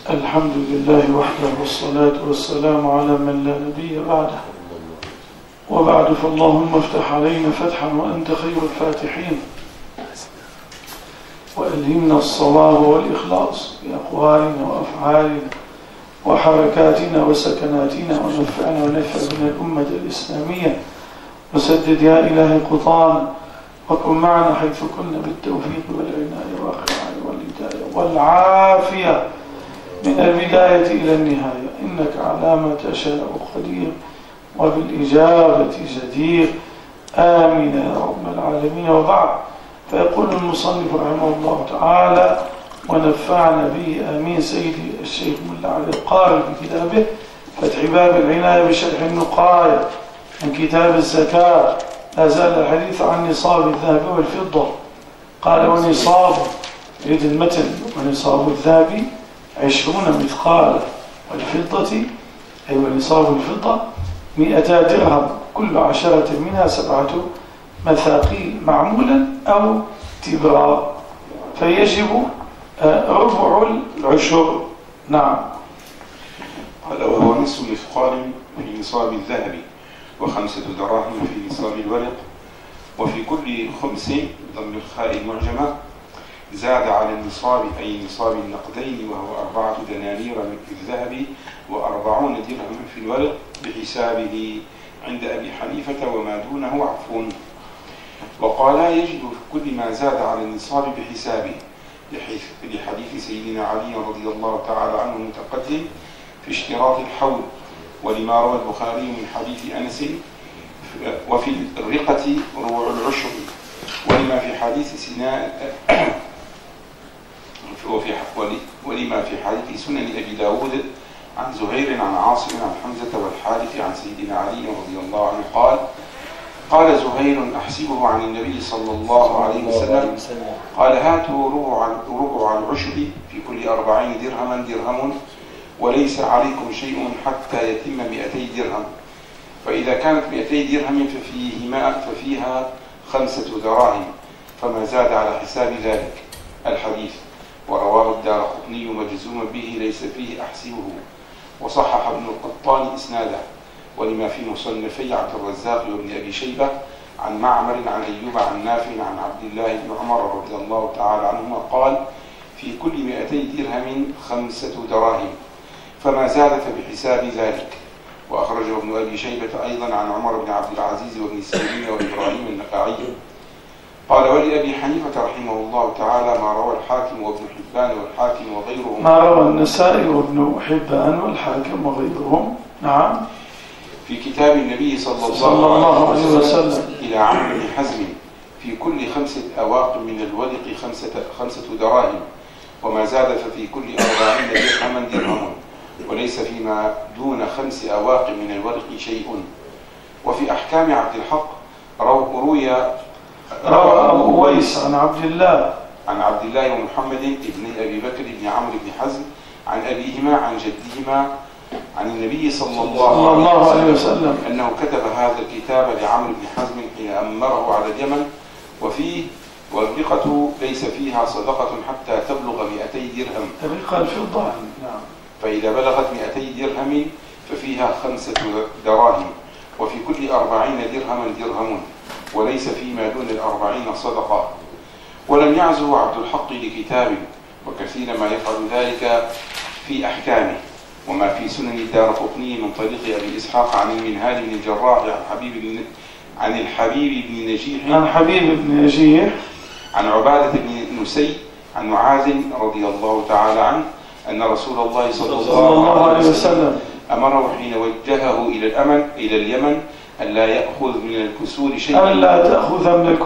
الحمد لله وحده والصلاة والسلام على من لا نبي بعده. وبعد فاللهم افتح علينا فتحا وأنت خير الفاتحين، وألهمنا الصواب والإخلاص في أقوالنا وأفعالنا وحركاتنا وسكناتنا، ونفعنا ونفع بنا الأمة الإسلامية، وسدد يا إلهي خطانا، وكن معنا حيث كنا بالتوفيق والعناية والرعاية والهداية والعافية من البداية إلى النهاية، إنك على ما تشاء قدير وبالإجابة جدير. آمين يا رب العالمين. وبعد، فيقول المصنف رحمه الله تعالى ونفعنا به آمين سيدي الشيخ ملا علي القاري في كتابه فتح باب العناية بشرح النقاية من كتاب الزكاة. لا زال الحديث عن نصاب الذهب والفضة. قال ونصاب يريد المتن ونصاب الذهب 20 مثقالا، والفضة أي ونصاب الفضة 100 درهم، كل 10 منها 7 مثاقيل معمولا أو تبرا، فيجب ربع العشر. نعم. قال وهو نصف مثقال في نصاب الذهب، و5 دراهم في نصاب الورق، وفي كل 5 ضم الخاء المعجمة زاد على النصاب أي نصاب النقدين، وهو 4 دنانير في الذهب و40 درهم في الورق بحسابه عند أبي حنيفة، وما دونه عفو. وقال يجب في كل ما زاد على النصاب بحسابه، لحديث سيدنا علي رضي الله تعالى عنه المتقدم في اشتراط الحول، ولما روى البخاري من حديث أنس وفي الرقة ربع العشر، ولما في حديث ولما في حديث سنن أبي داود عن زهير عن عاصم عن حمزة والحارث عن سيدنا علي رضي الله عنه قال زهير أحسبه عن النبي صلى الله عليه وسلم قال هاتوا ربع العشر في كل 40 درهما درهم، وليس عليكم شيء حتى يتم 200 درهم، فإذا كانت 200 درهم ففيها 5 دراهم، فما زاد على حساب ذلك. الحديث ورواه الدارقطني مجزوما به ليس فيه أحسبه، وصحح ابن القطان إسناده، ولما في مصنفي عبد الرزاق وابن أبي شيبة عن معمر عن أيوب عن نافع عن عبد الله بن عمر رضي الله تعالى عنهما قال في كل 200 درهم 5 دراهم، فما زاد فبحساب ذلك. وأخرجه ابن أبي شيبة أيضا عن عمر بن عبد العزيز وابن سيرين وإبراهيم النخعي. قال ولأبي حنيفة رحمه الله تعالى ما روى الحاكم وابن حبان والحاكم وغيرهم، ما روى النسائي وابن حبان والحاكم وغيرهم. نعم. في كتاب النبي صلى الله عليه وسلم إلى عمرو بن حزم في كل 5 أواق من الورق 5 دراهم، وما زاد ففي كل 40 درهما درهم، وليس فيما دون 5 أواق من الورق شيء. وفي أحكام عبد الحق روى أبو ويس عن عبد الله ومحمد بن أبي بكر بن عمرو بن حزم عن أبيهما عن جدهما عن النبي صلى الله عليه وسلم أنه كتب هذا الكتاب لعمرو بن حزم حين أمره على اليمن، وفيه والرقة ليس فيها صدقة حتى تبلغ 200 درهم، الرقة الفضة. نعم. فإذا بلغت 200 درهم ففيها 5 دراهم، وفي كل 40 درهما درهم، وليس فيما دون 40 صدقة. ولم يعزه عبد الحق لكتاب، وكثيرا ما يفعل ذلك في أحكامه. وما في سنن الدارقطني من طريق أبي إسحاق عن المنهال بن الجراح عن الحبيب بن نجيح عن عبادة بن نسي عن معاذ رضي الله تعالى عنه أن رسول الله صلى الله عليه وسلم أمره حين وجهه إلى اليمن أن لا يأخذ من الكسور شيئا، أن لا تأخذ من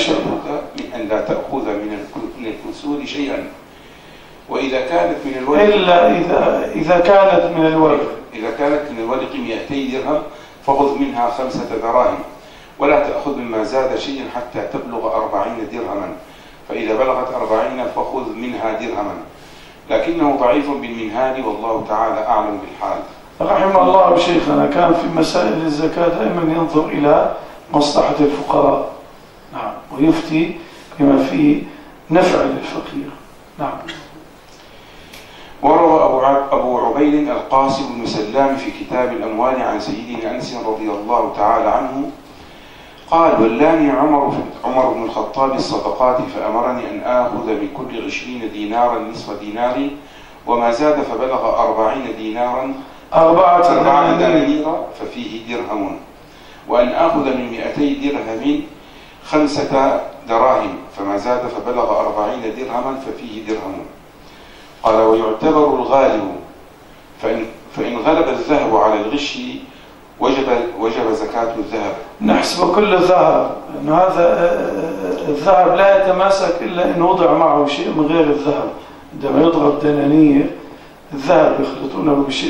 الكسور شيئا، وإذا كانت من الورق إلا إذا كانت من الورق 200 درهم فخذ منها 5 دراهم، ولا تأخذ مما زاد شيئا حتى تبلغ 40 درهما، فإذا بلغت 40 فخذ منها درهما، لكنه ضعيف بالمنهال والله تعالى أعلم بالحال. رحمه الله شيخنا كان في مسائل الزكاة دائما ينظر إلى مصلحة الفقراء. نعم. ويفتي بما فيه نفع للفقير. نعم. وروى أبو أبو عبيد القاسم بن سلام في كتاب الأموال عن سيدنا أنس رضي الله تعالى عنه قال: ولاني عمر بن الخطاب الصدقات فأمرني أن آخذ من كل 20 دينارا نصف دينار وما زاد فبلغ 40 دينارا 4 دنانير ففيه درهم، وأن آخذ من 200 درهم 5 دراهم فما زاد فبلغ 40 درهما ففيه درهم. قال: ويعتبر الغالب فإن غلب الذهب على الغش وجب زكاة الذهب. نحسب كل الذهب، أن هذا الذهب لا يتماسك إلا إن وضع معه شيء من غير الذهب. عندما يضرب دنانير الذهب يخلطونه بشيء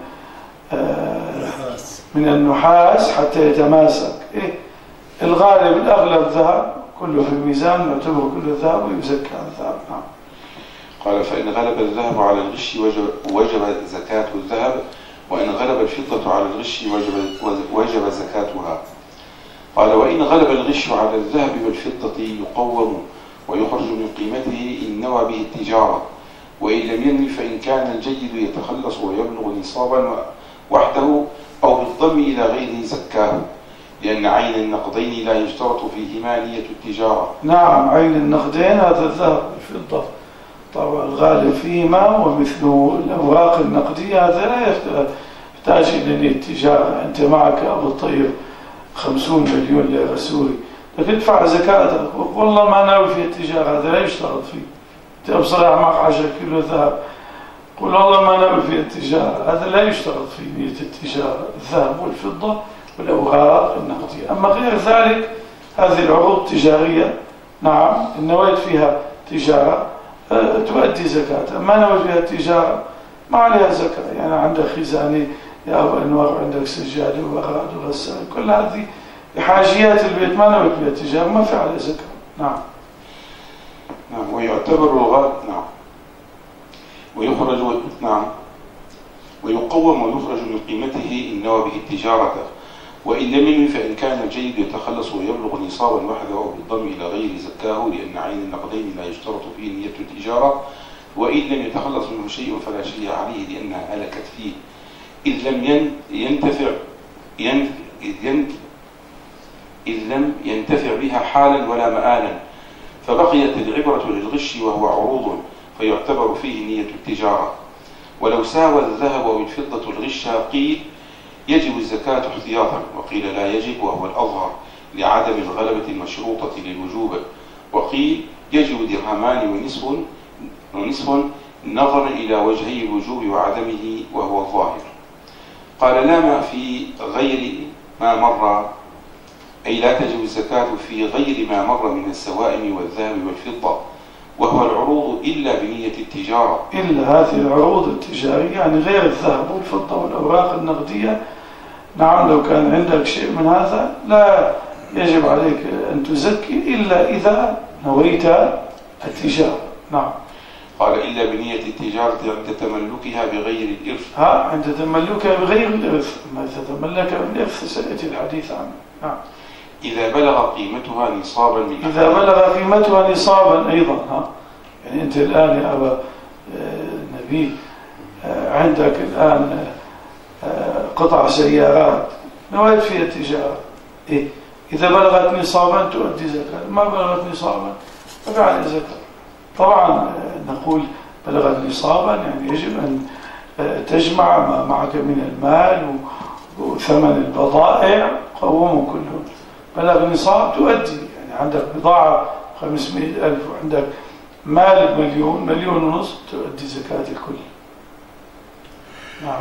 من النحاس حتى يتماسك. الغالب الأغلب ذهب، كله في الميزان يعتبر كل الذهب ويزكى الذهب. نعم. قال: فإن غلب الذهب على الغش وجب زكاة الذهب، وإن غلب الفضة على الغش وجب زكاتها. قال: وإن غلب الغش على الذهب والفضة يقوم ويخرج من قيمته إن نوى به التجارة، وإن لم ينوي فإن كان الجيد يتخلص ويبلغ نصابا وحده أو بالضم إلى غيره زكاه، لأن عين النقدين لا يشترط فيهما نية التجارة. نعم، عين النقدين هذا الذهب والفضة طبعا الغالب فيهما، ومثل الأوراق النقدية هذا لا يحتاج إلى نية التجارة. أنت معك أبو الطيب 50 مليون ليرة سوري، لكن تدفع زكاتك، والله ما ناوي في التجارة، هذا لا يشترط فيه. أنت بصراحة معك 10 كيلو ذهب، قل والله ما ناوي في التجارة، هذا لا يشترط فيه نية التجارة، الذهب والفضة والأوراق النقدية. أما غير ذلك هذه العروض التجارية نعم إن نويت فيها تجارة تؤدي زكاة، ما نويت فيها التجارة ما عليها زكاة. يعني عندك خزانة يا أبو أنوار، عندك سجادة وأغراض وغسالة، كل هذه حاجيات البيت ما نويت فيها التجارة ما في عليها زكاة. نعم. نعم. ويعتبر الغالب نعم ويخرج نعم ويقوم ويخرج من قيمته إن نوى به التجارة، وإن لم ينوي فإن كان الجيد يتخلص ويبلغ نصابا وحده أو بالضم إلى غير زكاه، لأن عين النقدين لا يشترط فيه نية التجارة، وإن لم يتخلص منه شيء فلا شيء عليه لأنها هلكت فيه، إذ لم ينتفع بها حالا ولا مآلا، فبقيت العبرة للغش وهو عروض فيعتبر فيه نية التجارة. ولو ساوى الذهب والفضة الغش قيل يجب الزكاة احتياطا، وقيل لا يجب وهو الأظهر لعدم الغلبة المشروطة للوجوب، وقيل يجب درهمان ونصف نظرا إلى وجهي الوجوب وعدمه وهو الظاهر. قال: لا ما في غير ما مر، أي لا تجب الزكاة في غير ما مر من السوائم والذهب والفضة، وهو العروض إلا بنية التجارة. إلا هذه العروض التجارية يعني غير الذهب والفضة والأوراق النقدية. نعم، لو كان عندك شيء من هذا لا يجب عليك أن تزكي إلا إذا نويت التجارة. نعم. قال: إلا بنية التجارة عند تملكها بغير الإرث. عند تملكها بغير الإرث، ما تتملك بالإرث سيأتي الحديث عنه. نعم. إذا بلغ قيمتها نصابا من إذا بلغ قيمتها نصابا أيضا. يعني أنت الآن يا أبا نبيل عندك الآن قطع سيارات نويت فيها التجارة، إذا بلغت نصابا تؤدي زكاة، ما بلغت نصابا فعلى زكاة. طبعا نقول بلغت نصابا يعني يجب أن تجمع ما معك من المال وثمن البضائع قوموا كلهم. بلغ نصاب تؤدي، يعني عندك بضاعة 500,000 وعندك مال 1,000,000 تؤدي زكاة الكل. نعم.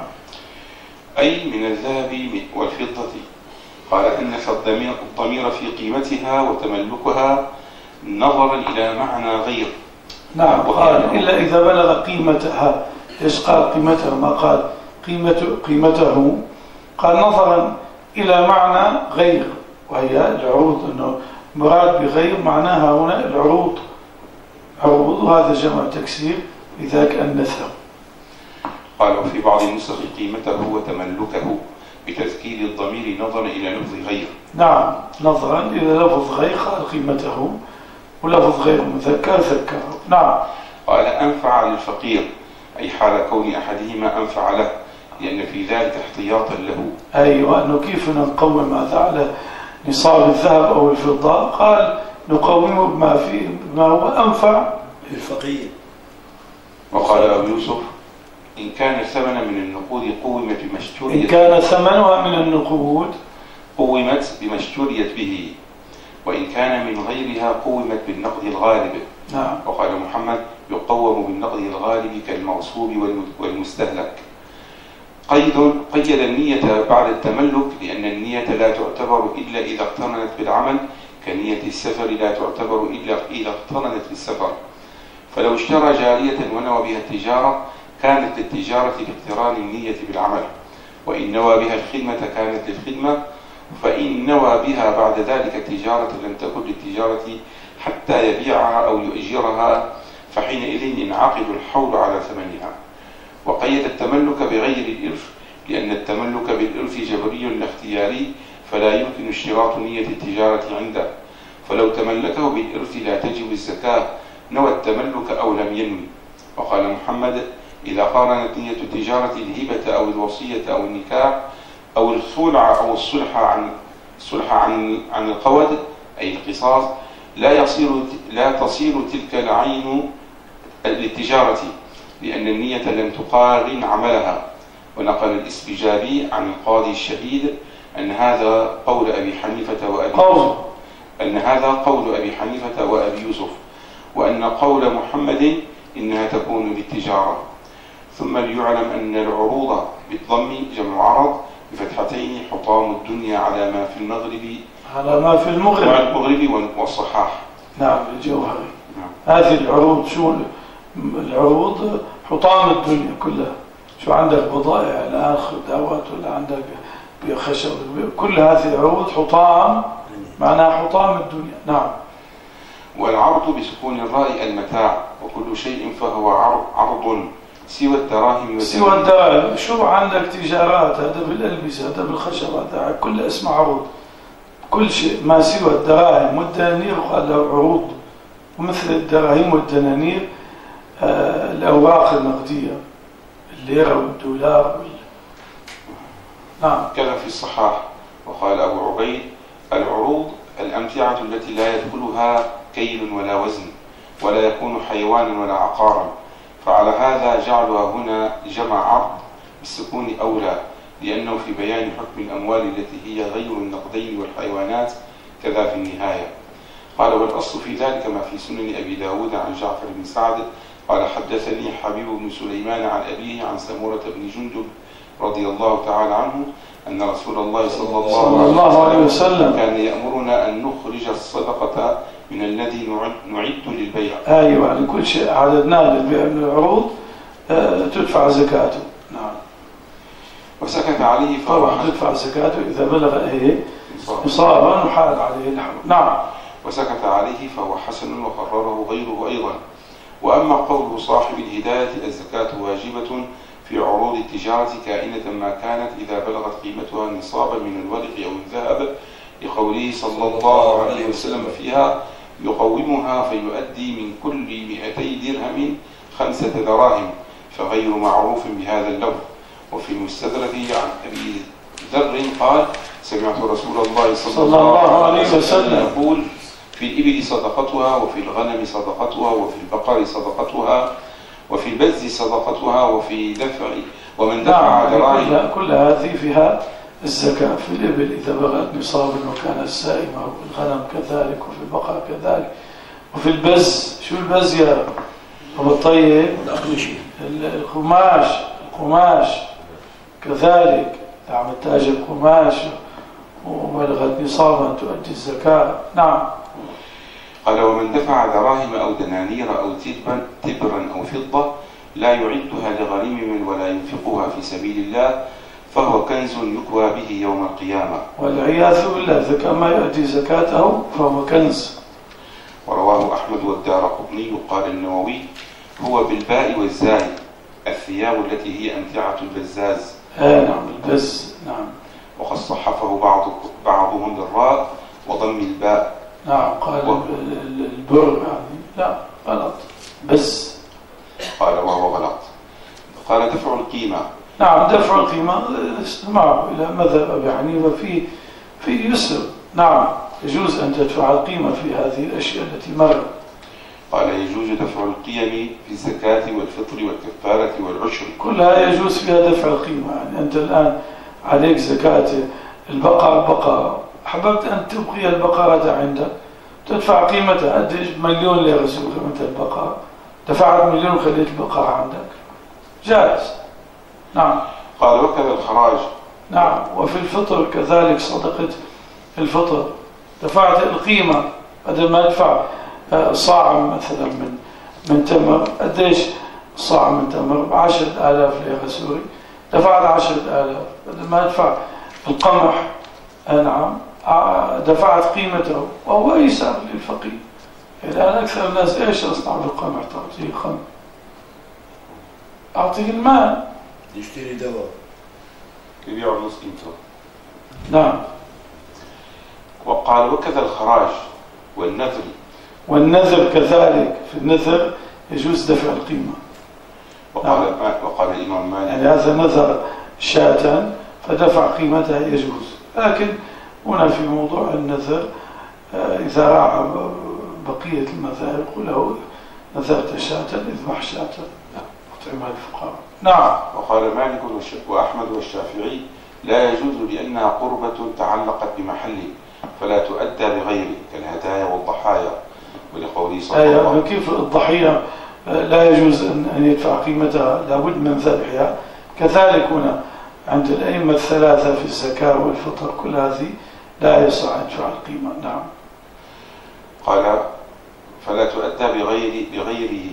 أي من الذهب والفضة. قال: أن الضمير في قيمتها وتملكها نظرا إلى معنى غير. نعم. قال: إلا إذا بلغ قيمتها. إيش قال قيمتها؟ ما قال قيمته، قال نظرا إلى معنى غير، وهي العروض، أنه مراد بغير معناها هنا العروض، عروض، وهذا جمع تكسير لذاك أنثه. قال: وفي بعض النسخ قيمته وتملكه بتذكير الضمير نظرا إلى لفظ غير. نعم، نظرا إلى لفظ غير قال قيمته، ولفظ غير مذكر ذكره. نعم. قال: أنفع للفقير أي حال كون أحدهما أنفع له، لأن في ذلك احتياطا له. أيوة، أنه كيف نقوم هذا على نصاب الذهب أو الفضة؟ قال نقومه بما هو أنفع للفقير. وقال أبو يوسف: إن كان ثمن من النقود قومت بما اشتريت، إن كان ثمنها من النقود قومت بما اشتريت به، وإن كان من غيرها قومت بالنقد الغالب. نعم. وقال محمد: يقوم بالنقد الغالب كالمغصوب والمستهلك. قيد النية بعد التملك، لأن النية لا تعتبر إلا إذا اقترنت بالعمل، كنية السفر لا تعتبر إلا إذا اقترنت بالسفر. فلو اشترى جارية ونوى بها التجارة كانت للتجارة باقتران النية بالعمل، وإن نوى بها الخدمة كانت للخدمة، فإن نوى بها بعد ذلك التجارة لم تكن للتجارة حتى يبيعها أو يؤجرها، فحينئذ ينعقد الحول على ثمنها. وقيد التملك بغير الإرث، لأن التملك بالإرث جبري لا اختياري، فلا يمكن اشتراط نية التجارة عنده، فلو تملكه بالإرث لا تجب الزكاة نوى التملك أو لم ينوي. وقال محمد: إذا قارنت نية التجارة الهبة أو الوصية أو النكاح أو الخلع أو الصلح عن القود أي القصاص لا تصير تلك العين للتجارة، لأن النية لم تقارن عملها. ونقل الإسبجابي عن القاضي الشهيد أن هذا قول أبي حنيفة وأبي يوسف، وأن قول محمد إنها تكون للتجارة. ثم ليعلم أن العروض بالضم جمع عرض بفتحتين حطام الدنيا على ما في المغرب والصحاح. نعم، الجوهري. نعم. هذه العروض شو العروض؟ حطام الدنيا كلها. شو عندك بضائع الآن، خدوات، ولا عندك خشب، كل هذه العروض حطام، معناها حطام الدنيا. نعم. والعرض بسكون الراء المتاع، وكل شيء فهو عرض سوى الدراهم. شو عندك تجارات، هذا بالألبسة، هذا بالخشب، هذا كل اسمه عروض. كل شيء ما سوى الدراهم والدنانير قال له عروض، ومثل الدراهم والدنانير الأوراق النقدية، الليرة والدولار نعم. كان في الصحاح. وقال أبو عبيد: العروض الأمتعة التي لا يدخلها كيل ولا وزن، ولا يكون حيوانا ولا عقارا، فعلى هذا جعلها هنا جمع عرض بالسكون أولى، لأنه في بيان حكم الأموال التي هي غير النقدين والحيوانات، كذا في النهاية. قال: والأصل في ذلك ما في سنن أبي داود عن جعفر بن سعد قال: حدثني حبيب بن سليمان عن أبيه عن سمورة بن جندب رضي الله تعالى عنه أن رسول الله صلى الله عليه وسلم كان يأمرنا أن نخرج الصدقة من الذي نعد للبيع. أيوة، يعني كل شيء عددناه للبيع من العروض تدفع زكاته. نعم. وسكت عليه طبعا تدفع زكاته إذا بلغ نصابا وحال عليه الحول. نعم. وسكت عليه فهو حسن، وقرره غيره أيضا. وأما قول صاحب الهداية: الزكاة واجبة في عروض التجارة كائنة ما كانت إذا بلغت قيمتها نصابا من الورق أو الذهب، لقوله صلى الله عليه وسلم فيها: يقومها فيؤدي من كل 200 درهم 5 دراهم، فغير معروف بهذا اللفظ. وفي المستدرك عن أبي ذر قال: سمعت رسول الله صلى الله عليه وسلم يقول: في الإبل صدقتها، وفي الغنم صدقتها، وفي البقر صدقتها، وفي البز صدقتها، وفي دفع ومن دفع دراهم. كل هذه فيها الزكاة. في الإبل إذا بلغت نصابا وكانت سائمة، وفي الغنم كذلك، وفي البقر كذلك، وفي البز. شو البز يا أبو الطيب؟ القماش كذلك، عم تاجر قماش وبلغت نصابا تؤدي الزكاة. نعم. قال: ومن دفع دراهم أو دنانير أو تبرا أو فضة لا يعدها لغريم ولا ينفقها في سبيل الله، فهو كنز يكوى به يوم القيامة، والعياذ بالله. إذا كان ما يؤدي زكاته فهو كنز. ورواه أحمد والدارقطني. قال النووي: هو بالباء والزاي الثياب التي هي أمتعة البزاز. نعم، البز. نعم. وقد صحفه بعضهم بالراء وضم الباء. نعم. قال البر يعني لا، غلط، بز. قال: وهو غلط. قال دفع القيمة. نعم دفع القيمة معه إلى مذهب أبي حنيفة في يسر. نعم يجوز أن تدفع القيمة في هذه الأشياء التي مرت. قال يجوز دفع القيم في الزكاة والفطر والكفارة والعشر. كلها يجوز فيها دفع القيمة. يعني أنت الآن عليك زكاة البقرة، حببت أن تبقي البقرة عندك تدفع قيمتها. قديش؟ مليون ليرة قيمة البقرة، دفعت مليون خليت البقرة عندك، جائز. نعم. قال وكذا الخراج. نعم. وفي الفطر كذلك صدقة الفطر دفعت القيمة بدل ما ادفع صاع مثلا من تمر. قديش صاع من تمر؟ 10,000 ليرة سوري، دفعت 10,000 بدل ما ادفع القمح. نعم دفعت قيمته وهو أيسر للفقير. الآن أكثر الناس إيش أصنع بالقمح؟ تعطيه خمر، أعطيه المال يشتري دواء يبيع نص قيمته. نعم. وقال وكذا الخراج والنذر كذلك. في النذر يجوز دفع القيمة. وقال الإمام مالك يعني هذا نذر شاة فدفع قيمتها يجوز. لكن هنا في موضوع النذر إذا راعى بقية المذاهب يقول له نذرت شاة اذبح شاة أطعمها الفقراء. نعم. وقال مالك وأحمد والشافعي لا يجوز لأنها قربة تعلقت بمحله فلا تؤدى بغيره كالهدايا والضحايا، ولقوله صلى الله عليه وسلم كيف الضحية لا يجوز أن يدفع قيمتها، لابد من ذبحها. كذلك هنا عند الأئمة الثلاثة في الزكاة والفطر كل هذه لا يصح أن يدفع القيمة. نعم. قال فلا تؤدى بغيره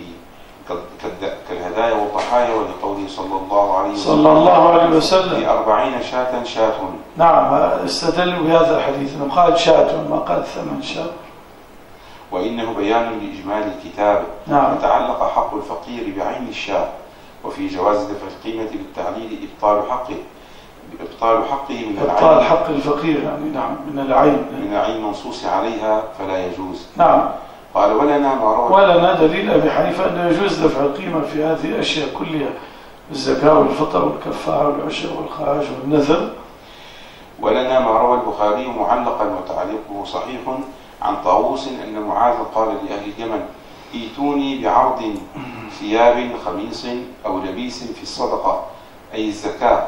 كالهدايا والضحايا، ولقوله صلى الله عليه وسلم 40 شاة. نعم استدلوا بهذا الحديث انه قال شاة ما قال 8 شاة. وإنه بيان لإجمال الكتاب. نعم. وتعلق حق الفقير بعين الشاة، وفي جواز دفع القيمة بالتعليل إبطال حقه من العين. إبطال حق الفقير يعني نعم من العين منصوص عليها فلا يجوز. نعم. قال ولنا دليل أبي حنيفة أنه يجوز دفع القيمة في هذه الأشياء كلها، الزكاة والفطر والكفارة والعشر والخراج والنذر. ولنا ما روى البخاري معلقا وتعليقه صحيح عن طاووس أن معاذ قال لأهل اليمن ائتوني بعرض ثياب خميص أو لبيس في الصدقة أي الزكاة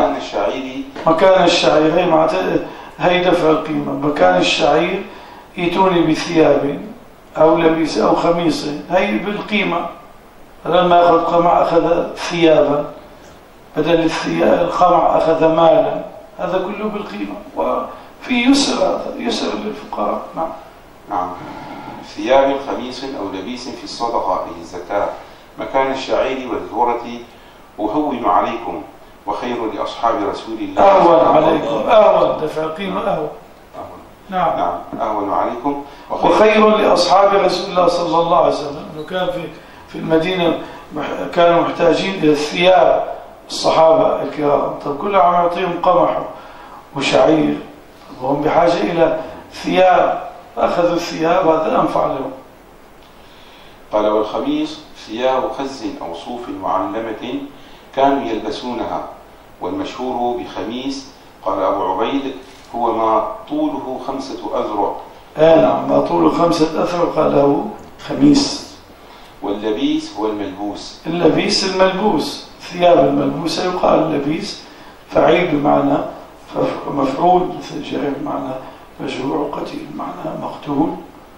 مكان الشعير هي دفع القيمة. مكان الشعير ائتوني بثياب أو لبيس أو خميص هي بالقيمة. لما أخذ قمع أخذ ثيابا، بدل القمع أخذ مالا، هذا كله بالقيمة. وفي يسر للفقراء. نعم. ثياب خميص أو لبيس في الصدقة أي الزكاة مكان الشعير والذرة أهون عليكم وخير لأصحاب رسول الله. أهون عليكم، أهون دفع القيمة أهون. نعم أهون عليكم وخير لأصحاب رسول الله صلى الله عليه وسلم. أنه كان في المدينة كانوا محتاجين إلى الثياب الصحابة الكرام. طب كل عام يعطيهم قمح وشعير وهم بحاجة إلى ثياب، أخذوا الثياب هذا أنفع لهم. قال والخميس ثياب خز أو صوف معلمة كانوا يلبسونها، والمشهور بخميس قال أبو عبيد هو ما طوله 5 أذرع. نعم ما طوله 5 أذرع قال له خميس. واللبيس هو الملبوس. اللبيس الملبوس، ثياب الملبوسة يقال اللبيس، فعيل بمعنى مفعول، مثل جاء بمعنى مجروع، قتيل بمعنى مقتول.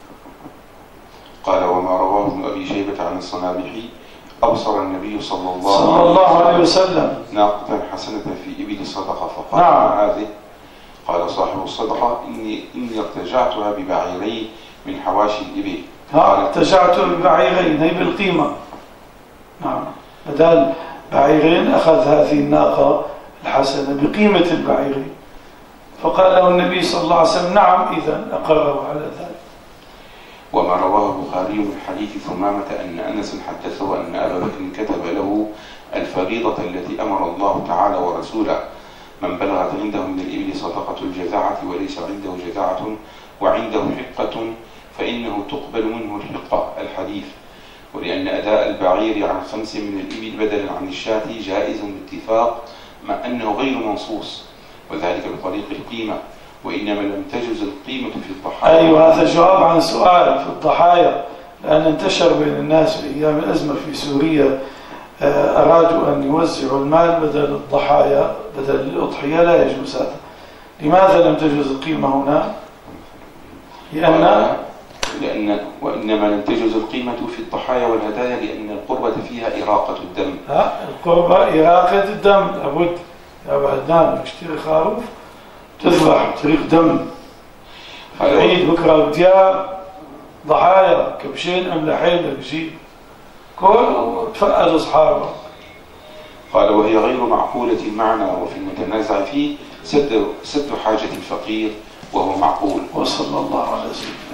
قال وما رواه ابن أبي شيبة عن الصنابحي أبصر النبي صلى الله عليه وسلم ناقة حسنة في إبل صدقة فقال نعم. ما هذه؟ قال صاحب الصدقة إني ارتجعتها ببعيرين من حواشي الإبل. ارتجعتها ببعيرين هي بالقيمة. نعم بدل بعيرين أخذ هذه الناقة الحسنة بقيمة البعيرين، فقال له النبي صلى الله عليه وسلم نعم إذن أقره على ذلك. وما رواه البخاري من حديث ثمامة أن أنس حدثه أن أبا بكر كتب له الفريضة التي أمر الله تعالى ورسوله من بلغت عنده من الإبل صدقة الجذعة وليس عنده جذعة وعنده حقة فإنه تقبل منه الحقة الحديث. ولأن أداء البعير عن 5 من الإبل بدلا عن الشاة جائز باتفاق مع أنه غير منصوص، وذلك بطريق القيمة، وإنما لم تجز القيمة في الضحايا. أيوة، هذا جواب عن سؤال في الضحايا، لأن انتشر بين الناس في أيام الأزمة في سوريا أرادوا أن يوزعوا المال بدل الضحايا بدل الأضحية، لا يجوز هذا. لماذا لم تجوز القيمة هنا؟ وإنما لم تجوز القيمة في الضحايا والهدايا لأن القربة فيها إراقة الدم. القربة إراقة الدم، لابد يا بعدنا نشتري خروف تذبح تريق دم، العيد بكرة وديار ضحايا كبشين أملحين لبشين كل تفقد أصحابه. قال وهي غير معقولة المعنى، وفي المتنازع فيه سد حاجة الفقير وهو معقول. وصلى الله على سيدنا